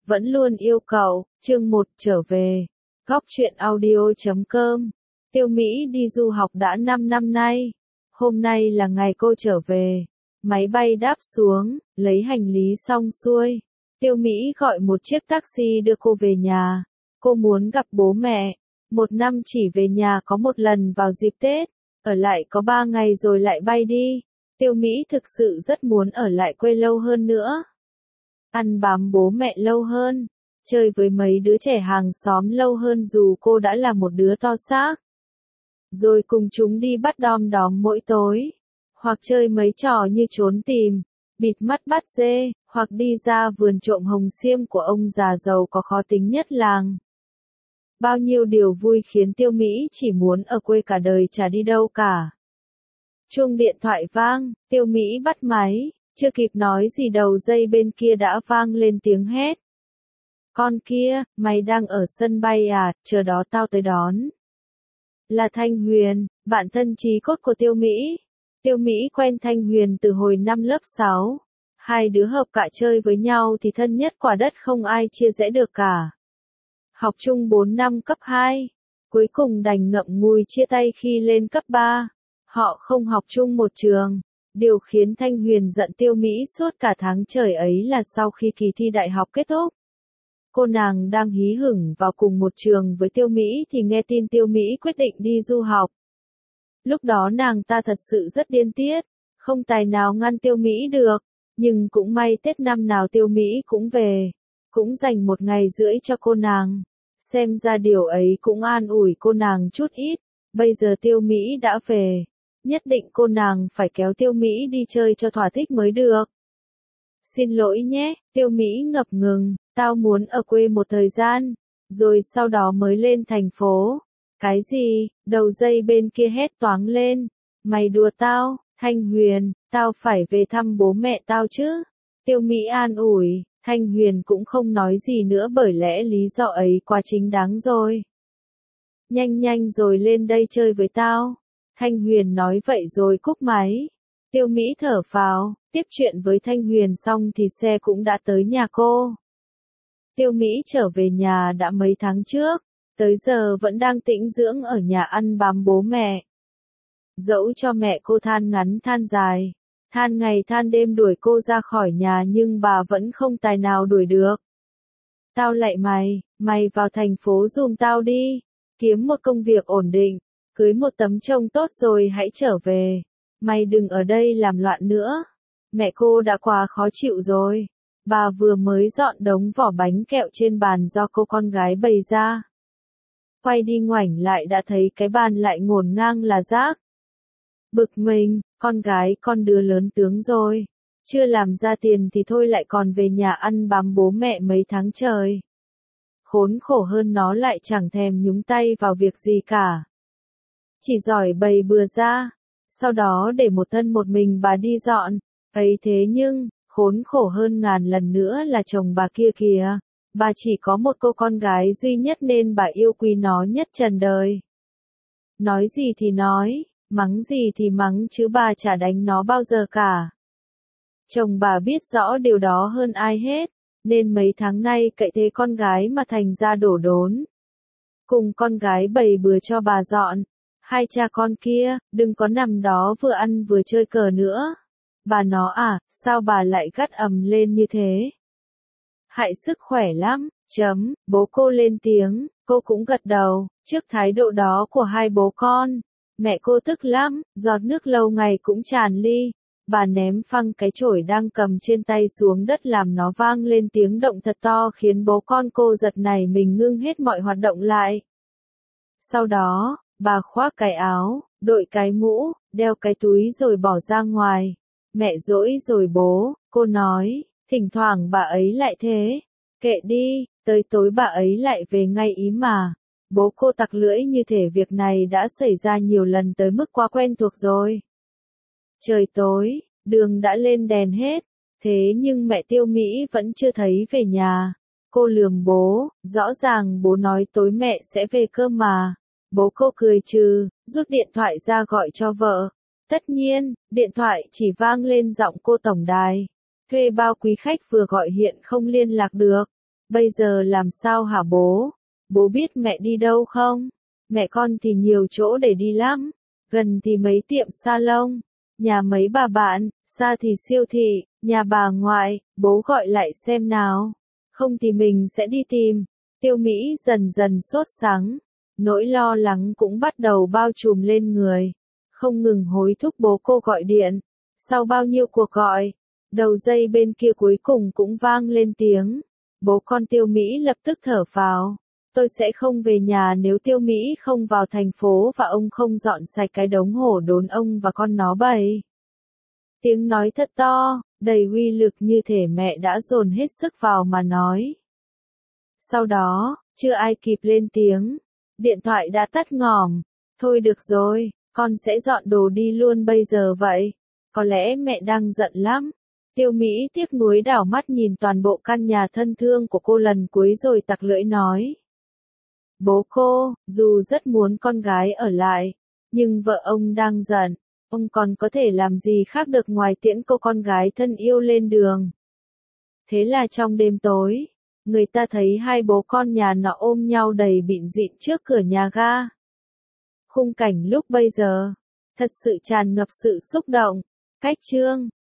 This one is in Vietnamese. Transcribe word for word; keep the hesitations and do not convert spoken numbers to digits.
vẫn luôn yêu cậu, chương một trở về. Góc truyện audio chấm com. Tiêu Mỹ đi du học đã năm năm nay. Hôm nay là ngày cô trở về. Máy bay đáp xuống, lấy hành lý xong xuôi. Tiêu Mỹ gọi một chiếc taxi đưa cô về nhà. Cô muốn gặp bố mẹ. Một năm chỉ về nhà có một lần vào dịp Tết. Ở lại có ba ngày rồi lại bay đi. Tiêu Mỹ thực sự rất muốn ở lại quê lâu hơn nữa. Ăn bám bố mẹ lâu hơn. Chơi với mấy đứa trẻ hàng xóm lâu hơn dù cô đã là một đứa to xác. Rồi cùng chúng đi bắt đom đóm mỗi tối. Hoặc chơi mấy trò như trốn tìm, bịt mắt bắt dê, hoặc đi ra vườn trộm hồng xiêm của ông già giàu có khó tính nhất làng. Bao nhiêu điều vui khiến Tiêu Mỹ chỉ muốn ở quê cả đời chả đi đâu cả. Chuông điện thoại vang, Tiêu Mỹ bắt máy, chưa kịp nói gì đầu dây bên kia đã vang lên tiếng hét. Con kia, mày đang ở sân bay à, chờ đó tao tới đón. Là Thanh Huyền, bạn thân chí cốt của Tiêu Mỹ. Tiêu Mỹ quen Thanh Huyền từ hồi năm lớp sáu. Hai đứa hợp cả chơi với nhau thì thân nhất quả đất không ai chia rẽ được cả. Học chung bốn năm cấp hai. Cuối cùng đành ngậm ngùi chia tay khi lên cấp ba. Họ không học chung một trường. Điều khiến Thanh Huyền giận Tiêu Mỹ suốt cả tháng trời ấy là sau khi kỳ thi đại học kết thúc. Cô nàng đang hí hửng vào cùng một trường với Tiêu Mỹ thì nghe tin Tiêu Mỹ quyết định đi du học. Lúc đó nàng ta thật sự rất điên tiết, không tài nào ngăn Tiêu Mỹ được, nhưng cũng may Tết năm nào Tiêu Mỹ cũng về, cũng dành một ngày rưỡi cho cô nàng. Xem ra điều ấy cũng an ủi cô nàng chút ít, bây giờ Tiêu Mỹ đã về, nhất định cô nàng phải kéo Tiêu Mỹ đi chơi cho thỏa thích mới được. Xin lỗi nhé, Tiêu Mỹ ngập ngừng, tao muốn ở quê một thời gian, rồi sau đó mới lên thành phố. Cái gì? Đầu dây bên kia hét toáng lên. Mày đùa tao, Thanh Huyền, tao phải về thăm bố mẹ tao chứ. Tiêu Mỹ an ủi, Thanh Huyền cũng không nói gì nữa bởi lẽ lý do ấy quá chính đáng rồi. Nhanh nhanh rồi lên đây chơi với tao. Thanh Huyền nói vậy rồi cúp máy. Tiêu Mỹ thở phào, tiếp chuyện với Thanh Huyền xong thì xe cũng đã tới nhà cô. Tiêu Mỹ trở về nhà đã mấy tháng trước, tới giờ vẫn đang tĩnh dưỡng ở nhà ăn bám bố mẹ. Dẫu cho mẹ cô than ngắn than dài, than ngày than đêm đuổi cô ra khỏi nhà nhưng bà vẫn không tài nào đuổi được. Tao lạy mày, mày vào thành phố giùm tao đi, kiếm một công việc ổn định, cưới một tấm chồng tốt rồi hãy trở về. Mày đừng ở đây làm loạn nữa. Mẹ cô đã quá khó chịu rồi. Bà vừa mới dọn đống vỏ bánh kẹo trên bàn do cô con gái bày ra. Quay đi ngoảnh lại đã thấy cái bàn lại ngổn ngang là rác. Bực mình, con gái con đứa lớn tướng rồi. Chưa làm ra tiền thì thôi lại còn về nhà ăn bám bố mẹ mấy tháng trời. Khốn khổ hơn nó lại chẳng thèm nhúng tay vào việc gì cả. Chỉ giỏi bày bừa ra. Sau đó để một thân một mình bà đi dọn. Ấy thế nhưng, khốn khổ hơn ngàn lần nữa là chồng bà kia kìa. Bà chỉ có một cô con gái duy nhất nên bà yêu quý nó nhất trần đời. Nói gì thì nói, mắng gì thì mắng chứ bà chả đánh nó bao giờ cả. Chồng bà biết rõ điều đó hơn ai hết, nên mấy tháng nay cậy thế con gái mà thành ra đổ đốn. Cùng con gái bày bừa cho bà dọn. Hai cha con kia, đừng có nằm đó vừa ăn vừa chơi cờ nữa. Bà nó à, sao bà lại gắt ầm lên như thế? Hại sức khỏe lắm, chấm, bố cô lên tiếng, cô cũng gật đầu, trước thái độ đó của hai bố con. Mẹ cô tức lắm, giọt nước lâu ngày cũng tràn ly. Bà ném phăng cái chổi đang cầm trên tay xuống đất làm nó vang lên tiếng động thật to khiến bố con cô giật nảy mình ngưng hết mọi hoạt động lại. Sau đó, bà khoác cái áo, đội cái mũ, đeo cái túi rồi bỏ ra ngoài. Mẹ dỗi rồi bố, cô nói, thỉnh thoảng bà ấy lại thế. Kệ đi, tới tối bà ấy lại về ngay ý mà. Bố cô tặc lưỡi như thể việc này đã xảy ra nhiều lần tới mức quá quen thuộc rồi. Trời tối, đường đã lên đèn hết. Thế nhưng mẹ Tiêu Mỹ vẫn chưa thấy về nhà. Cô lườm bố, rõ ràng bố nói tối mẹ sẽ về cơ mà. Bố cô cười trừ, rút điện thoại ra gọi cho vợ. Tất nhiên, điện thoại chỉ vang lên giọng cô tổng đài. Thuê bao quý khách vừa gọi hiện không liên lạc được. Bây giờ làm sao hả bố? Bố biết mẹ đi đâu không? Mẹ con thì nhiều chỗ để đi lắm. Gần thì mấy tiệm salon, nhà mấy bà bạn, xa thì siêu thị, nhà bà ngoại, bố gọi lại xem nào. Không thì mình sẽ đi tìm. Tiêu Mỹ dần dần sốt sắng. Nỗi lo lắng cũng bắt đầu bao trùm lên người. Không ngừng hối thúc bố cô gọi điện. Sau bao nhiêu cuộc gọi, đầu dây bên kia cuối cùng cũng vang lên tiếng. Bố con Tiêu Mỹ lập tức thở phào. Tôi sẽ không về nhà nếu Tiêu Mỹ không vào thành phố và ông không dọn sạch cái đống hổ đốn ông và con nó bầy. Tiếng nói thật to, đầy uy lực như thể mẹ đã dồn hết sức vào mà nói. Sau đó, chưa ai kịp lên tiếng. Điện thoại đã tắt ngòm. Thôi được rồi, con sẽ dọn đồ đi luôn bây giờ vậy. Có lẽ mẹ đang giận lắm. Tiêu Mỹ tiếc nuối đảo mắt nhìn toàn bộ căn nhà thân thương của cô lần cuối rồi tặc lưỡi nói. Bố cô, dù rất muốn con gái ở lại, nhưng vợ ông đang giận, ông còn có thể làm gì khác được ngoài tiễn cô con gái thân yêu lên đường. Thế là trong đêm tối, người ta thấy hai bố con nhà nọ ôm nhau đầy bịn rịn trước cửa nhà ga. Khung cảnh lúc bây giờ, thật sự tràn ngập sự xúc động. Cách chương